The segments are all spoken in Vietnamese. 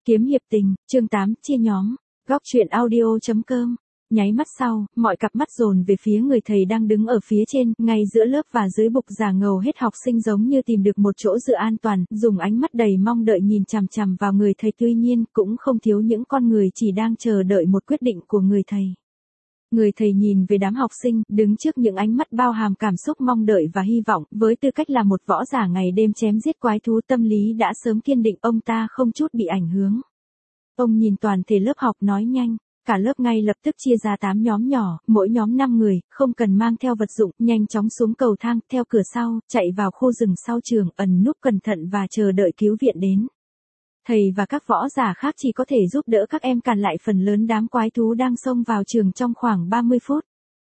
Kiếm hiệp tình, chương 8, chia nhóm. Góc truyện audio.com. Nháy mắt sau, mọi cặp mắt dồn về phía người thầy đang đứng ở phía trên, ngay giữa lớp và dưới bục giảng ngầu hết học sinh giống như tìm được một chỗ dựa an toàn, dùng ánh mắt đầy mong đợi nhìn chằm chằm vào người thầy, tuy nhiên, cũng không thiếu những con người chỉ đang chờ đợi một quyết định của người thầy. Người thầy nhìn về đám học sinh, đứng trước những ánh mắt bao hàm cảm xúc mong đợi và hy vọng, với tư cách là một võ giả ngày đêm chém giết quái thú, tâm lý đã sớm kiên định, ông ta không chút bị ảnh hưởng. Ông nhìn toàn thể lớp học nói nhanh, cả lớp ngay lập tức chia ra 8 nhóm nhỏ, mỗi nhóm 5 người, không cần mang theo vật dụng, nhanh chóng xuống cầu thang, theo cửa sau, chạy vào khu rừng sau trường, ẩn núp cẩn thận và chờ đợi cứu viện đến. Thầy và các võ giả khác chỉ có thể giúp đỡ các em cản lại phần lớn đám quái thú đang xông vào trường trong khoảng 30 phút.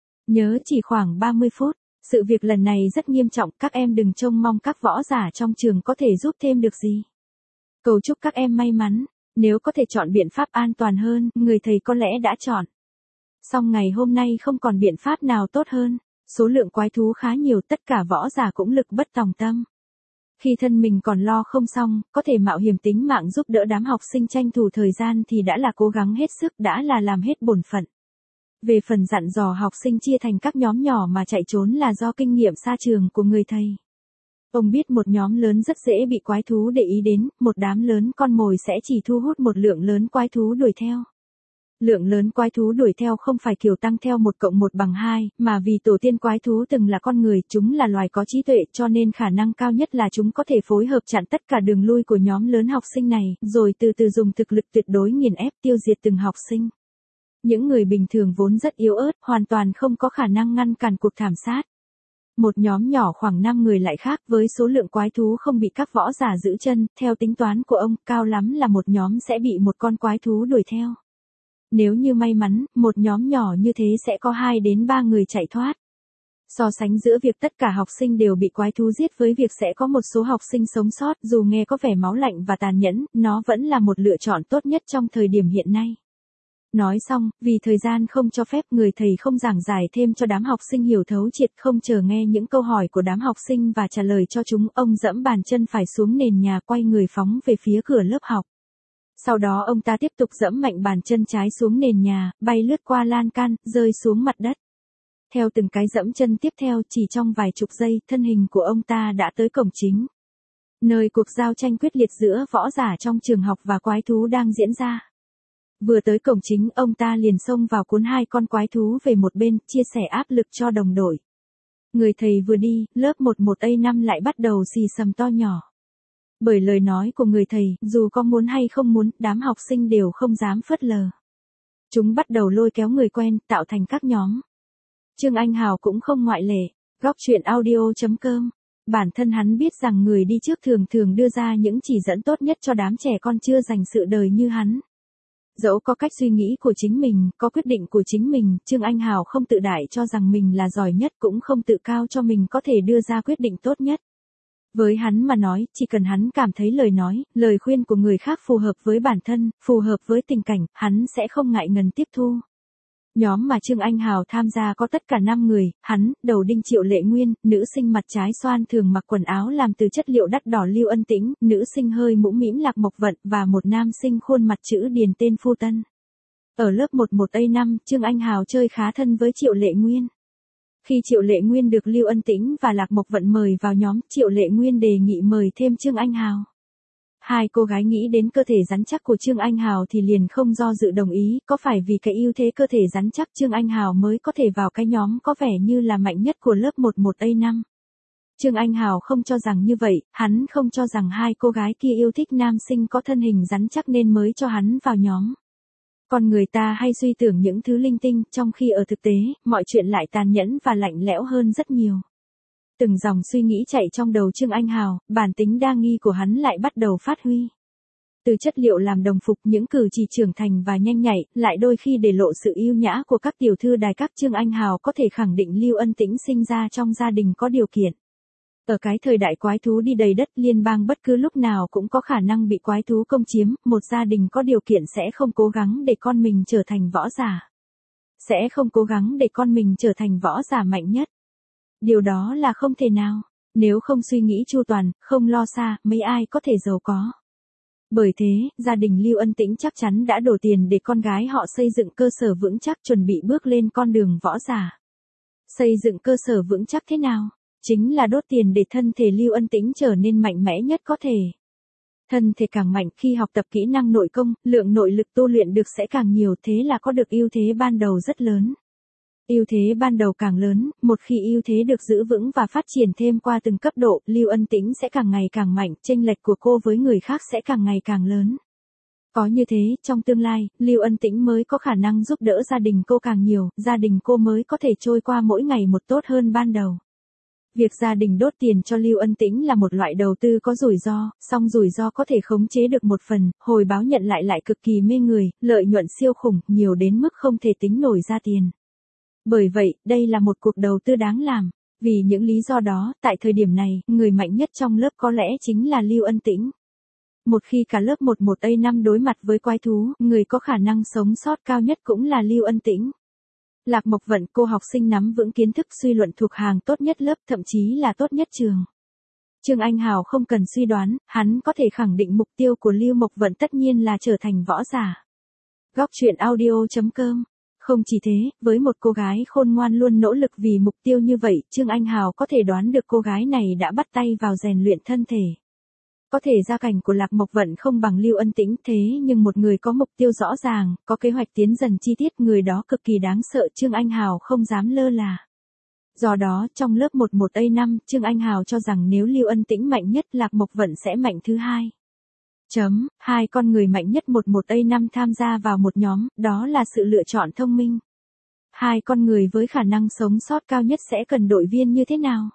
Nhớ chỉ khoảng 30 phút, sự việc lần này rất nghiêm trọng, các em đừng trông mong các võ giả trong trường có thể giúp thêm được gì. Cầu chúc các em may mắn, nếu có thể chọn biện pháp an toàn hơn, người thầy có lẽ đã chọn. Song ngày hôm nay không còn biện pháp nào tốt hơn, số lượng quái thú khá nhiều, tất cả võ giả cũng lực bất tòng tâm. Khi thân mình còn lo không xong, có thể mạo hiểm tính mạng giúp đỡ đám học sinh tranh thủ thời gian thì đã là cố gắng hết sức, đã là làm hết bổn phận. Về phần dặn dò học sinh chia thành các nhóm nhỏ mà chạy trốn là do kinh nghiệm xa trường của người thầy. Ông biết một nhóm lớn rất dễ bị quái thú để ý đến, một đám lớn con mồi sẽ chỉ thu hút một lượng lớn quái thú đuổi theo. Lượng lớn quái thú đuổi theo không phải kiểu tăng theo 1 + 1 = 2, mà vì tổ tiên quái thú từng là con người, chúng là loài có trí tuệ, cho nên khả năng cao nhất là chúng có thể phối hợp chặn tất cả đường lui của nhóm lớn học sinh này, rồi từ từ dùng thực lực tuyệt đối nghiền ép tiêu diệt từng học sinh. Những người bình thường vốn rất yếu ớt, hoàn toàn không có khả năng ngăn cản cuộc thảm sát. Một nhóm nhỏ khoảng 5 người lại khác, với số lượng quái thú không bị các võ giả giữ chân, theo tính toán của ông, cao lắm là một nhóm sẽ bị một con quái thú đuổi theo. Nếu như may mắn, một nhóm nhỏ như thế sẽ có 2 đến 3 người chạy thoát. So sánh giữa việc tất cả học sinh đều bị quái thú giết với việc sẽ có một số học sinh sống sót, dù nghe có vẻ máu lạnh và tàn nhẫn, nó vẫn là một lựa chọn tốt nhất trong thời điểm hiện nay. Nói xong, vì thời gian không cho phép, người thầy không giảng giải thêm cho đám học sinh hiểu thấu triệt, không chờ nghe những câu hỏi của đám học sinh và trả lời cho chúng, ông giẫm bàn chân phải xuống nền nhà, quay người phóng về phía cửa lớp học. Sau đó ông ta tiếp tục giẫm mạnh bàn chân trái xuống nền nhà, bay lướt qua lan can, rơi xuống mặt đất. Theo từng cái giẫm chân tiếp theo, chỉ trong vài chục giây, thân hình của ông ta đã tới cổng chính, nơi cuộc giao tranh quyết liệt giữa võ giả trong trường học và quái thú đang diễn ra. Vừa tới cổng chính, ông ta liền xông vào cuốn 2 con quái thú về một bên, chia sẻ áp lực cho đồng đội. Người thầy vừa đi, lớp 11A5 lại bắt đầu xì xầm to nhỏ. Bởi lời nói của người thầy, dù có muốn hay không muốn, đám học sinh đều không dám phớt lờ. Chúng bắt đầu lôi kéo người quen, tạo thành các nhóm. Trương Anh Hào cũng không ngoại lệ. Góc truyện audio.com. Bản thân hắn biết rằng người đi trước thường đưa ra những chỉ dẫn tốt nhất cho đám trẻ con chưa dành sự đời như hắn. Dẫu có cách suy nghĩ của chính mình, có quyết định của chính mình, Trương Anh Hào không tự đại cho rằng mình là giỏi nhất, cũng không tự cao cho mình có thể đưa ra quyết định tốt nhất. Với hắn mà nói, chỉ cần hắn cảm thấy lời nói, lời khuyên của người khác phù hợp với bản thân, phù hợp với tình cảnh, hắn sẽ không ngại ngần tiếp thu. Nhóm mà Trương Anh Hào tham gia có tất cả 5 người, hắn, đầu đinh Triệu Lệ Nguyên, nữ sinh mặt trái xoan thường mặc quần áo làm từ chất liệu đắt đỏ Lưu Ân Tĩnh, nữ sinh hơi mũm mĩm Lạc Mộc Vận, và một nam sinh khuôn mặt chữ điền tên Phu Tân. Ở lớp 11A5, Trương Anh Hào chơi khá thân với Triệu Lệ Nguyên. Khi Triệu Lệ Nguyên được Lưu Ân Tĩnh và Lạc Mộc Vận mời vào nhóm, Triệu Lệ Nguyên đề nghị mời thêm Trương Anh Hào. 2 cô gái nghĩ đến cơ thể rắn chắc của Trương Anh Hào thì liền không do dự đồng ý, có phải vì cái ưu thế cơ thể rắn chắc Trương Anh Hào mới có thể vào cái nhóm có vẻ như là mạnh nhất của lớp 11A5. Trương Anh Hào không cho rằng như vậy, hắn không cho rằng 2 cô gái kia yêu thích nam sinh có thân hình rắn chắc nên mới cho hắn vào nhóm. Còn người ta hay suy tưởng những thứ linh tinh, trong khi ở thực tế, mọi chuyện lại tàn nhẫn và lạnh lẽo hơn rất nhiều. Từng dòng suy nghĩ chạy trong đầu Trương Anh Hào, bản tính đa nghi của hắn lại bắt đầu phát huy. Từ chất liệu làm đồng phục, những cử chỉ trưởng thành và nhanh nhạy, lại đôi khi để lộ sự yêu nhã của các tiểu thư đài các, Trương Anh Hào có thể khẳng định Lưu Ân Tĩnh sinh ra trong gia đình có điều kiện. Ở cái thời đại quái thú đi đầy đất, liên bang bất cứ lúc nào cũng có khả năng bị quái thú công chiếm, một gia đình có điều kiện sẽ không cố gắng để con mình trở thành võ giả. Sẽ không cố gắng để con mình trở thành võ giả mạnh nhất. Điều đó là không thể nào. Nếu không suy nghĩ chu toàn, không lo xa, mấy ai có thể giàu có. Bởi thế, gia đình Lưu Ân Tĩnh chắc chắn đã đổ tiền để con gái họ xây dựng cơ sở vững chắc chuẩn bị bước lên con đường võ giả. Xây dựng cơ sở vững chắc thế nào? Chính là đốt tiền để thân thể Lưu Ân Tĩnh trở nên mạnh mẽ nhất có thể. Thân thể càng mạnh khi học tập kỹ năng nội công, lượng nội lực tu luyện được sẽ càng nhiều, thế là có được ưu thế ban đầu rất lớn. Ưu thế ban đầu càng lớn, một khi ưu thế được giữ vững và phát triển thêm qua từng cấp độ, Lưu Ân Tĩnh sẽ càng ngày càng mạnh, chênh lệch của cô với người khác sẽ càng ngày càng lớn. Có như thế, trong tương lai, Lưu Ân Tĩnh mới có khả năng giúp đỡ gia đình cô càng nhiều, gia đình cô mới có thể trôi qua mỗi ngày một tốt hơn ban đầu. Việc gia đình đốt tiền cho Lưu Ân Tĩnh là một loại đầu tư có rủi ro, song rủi ro có thể khống chế được một phần, hồi báo nhận lại cực kỳ mê người, lợi nhuận siêu khủng, nhiều đến mức không thể tính nổi ra tiền. Bởi vậy, đây là một cuộc đầu tư đáng làm. Vì những lý do đó, tại thời điểm này, người mạnh nhất trong lớp có lẽ chính là Lưu Ân Tĩnh. Một khi cả lớp 11A5 đối mặt với quái thú, người có khả năng sống sót cao nhất cũng là Lưu Ân Tĩnh. Lạc Mộc Vận, cô học sinh nắm vững kiến thức suy luận thuộc hàng tốt nhất lớp, thậm chí là tốt nhất trường. Trương Anh Hào không cần suy đoán, hắn có thể khẳng định mục tiêu của Lưu Mộc Vận tất nhiên là trở thành võ giả. Góc truyện audio.com. Không chỉ thế, với một cô gái khôn ngoan luôn nỗ lực vì mục tiêu như vậy, Trương Anh Hào có thể đoán được cô gái này đã bắt tay vào rèn luyện thân thể. Có thể gia cảnh của Lạc Mộc Vận không bằng Lưu Ân Tĩnh, thế nhưng một người có mục tiêu rõ ràng, có kế hoạch tiến dần chi tiết, người đó cực kỳ đáng sợ, Trương Anh Hào không dám lơ là. Do đó, trong lớp 11A5, Trương Anh Hào cho rằng nếu Lưu Ân Tĩnh mạnh nhất, Lạc Mộc Vận sẽ mạnh thứ hai. Hai con người mạnh nhất 11A5 tham gia vào một nhóm, đó là sự lựa chọn thông minh. Hai con người với khả năng sống sót cao nhất sẽ cần đội viên như thế nào?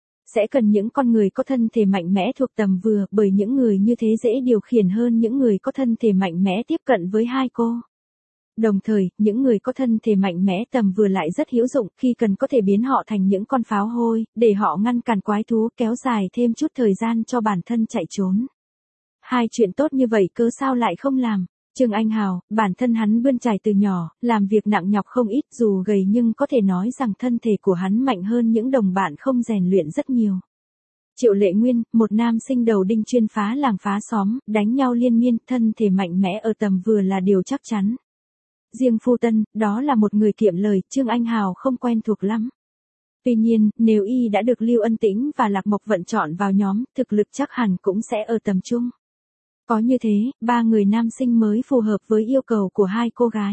Sẽ cần những con người có thân thể mạnh mẽ thuộc tầm vừa, bởi những người như thế dễ điều khiển hơn những người có thân thể mạnh mẽ tiếp cận với hai cô. Đồng thời, những người có thân thể mạnh mẽ tầm vừa lại rất hữu dụng, khi cần có thể biến họ thành những con pháo hôi, để họ ngăn cản quái thú, kéo dài thêm chút thời gian cho bản thân chạy trốn. Hai chuyện tốt như vậy cớ sao lại không làm? Trương Anh Hào, bản thân hắn bươn chải từ nhỏ, làm việc nặng nhọc không ít, dù gầy nhưng có thể nói rằng thân thể của hắn mạnh hơn những đồng bạn không rèn luyện rất nhiều. Triệu Lệ Nguyên, một nam sinh đầu đinh chuyên phá làng phá xóm, đánh nhau liên miên, thân thể mạnh mẽ ở tầm vừa là điều chắc chắn. Riêng Phu Tân, đó là một người kiệm lời, Trương Anh Hào không quen thuộc lắm. Tuy nhiên, nếu y đã được Lưu Ân Tĩnh và Lạc Mộc Vận chọn vào nhóm, thực lực chắc hẳn cũng sẽ ở tầm trung. Có như thế, ba người nam sinh mới phù hợp với yêu cầu của hai cô gái.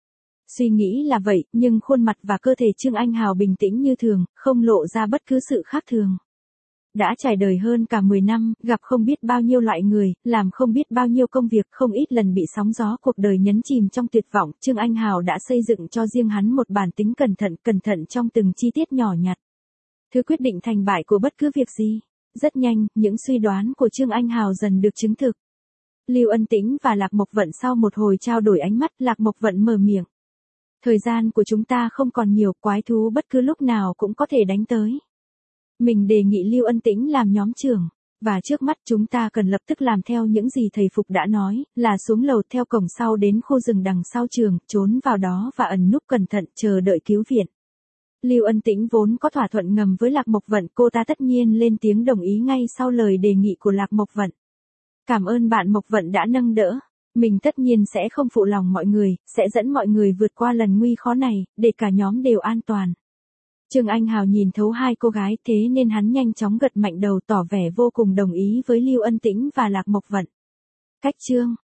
Suy nghĩ là vậy, nhưng khuôn mặt và cơ thể Trương Anh Hào bình tĩnh như thường, không lộ ra bất cứ sự khác thường. Đã trải đời hơn cả 10 năm, gặp không biết bao nhiêu loại người, làm không biết bao nhiêu công việc, không ít lần bị sóng gió cuộc đời nhấn chìm trong tuyệt vọng, Trương Anh Hào đã xây dựng cho riêng hắn một bản tính cẩn thận trong từng chi tiết nhỏ nhặt. Thứ quyết định thành bại của bất cứ việc gì. Rất nhanh, những suy đoán của Trương Anh Hào dần được chứng thực. Lưu Ân Tĩnh và Lạc Mộc Vận sau một hồi trao đổi ánh mắt, Lạc Mộc Vận mở miệng. Thời gian của chúng ta không còn nhiều, quái thú bất cứ lúc nào cũng có thể đánh tới. Mình đề nghị Lưu Ân Tĩnh làm nhóm trưởng, và trước mắt chúng ta cần lập tức làm theo những gì thầy Phục đã nói, là xuống lầu theo cổng sau đến khu rừng đằng sau trường, trốn vào đó và ẩn núp cẩn thận chờ đợi cứu viện. Lưu Ân Tĩnh vốn có thỏa thuận ngầm với Lạc Mộc Vận, cô ta tất nhiên lên tiếng đồng ý ngay sau lời đề nghị của Lạc Mộc Vận. Cảm ơn bạn Mộc Vận đã nâng đỡ. Mình tất nhiên sẽ không phụ lòng mọi người, sẽ dẫn mọi người vượt qua lần nguy khó này, để cả nhóm đều an toàn. Trương Anh Hào nhìn thấu hai cô gái, thế nên hắn nhanh chóng gật mạnh đầu tỏ vẻ vô cùng đồng ý với Lưu Ân Tĩnh và Lạc Mộc Vận. Cách chương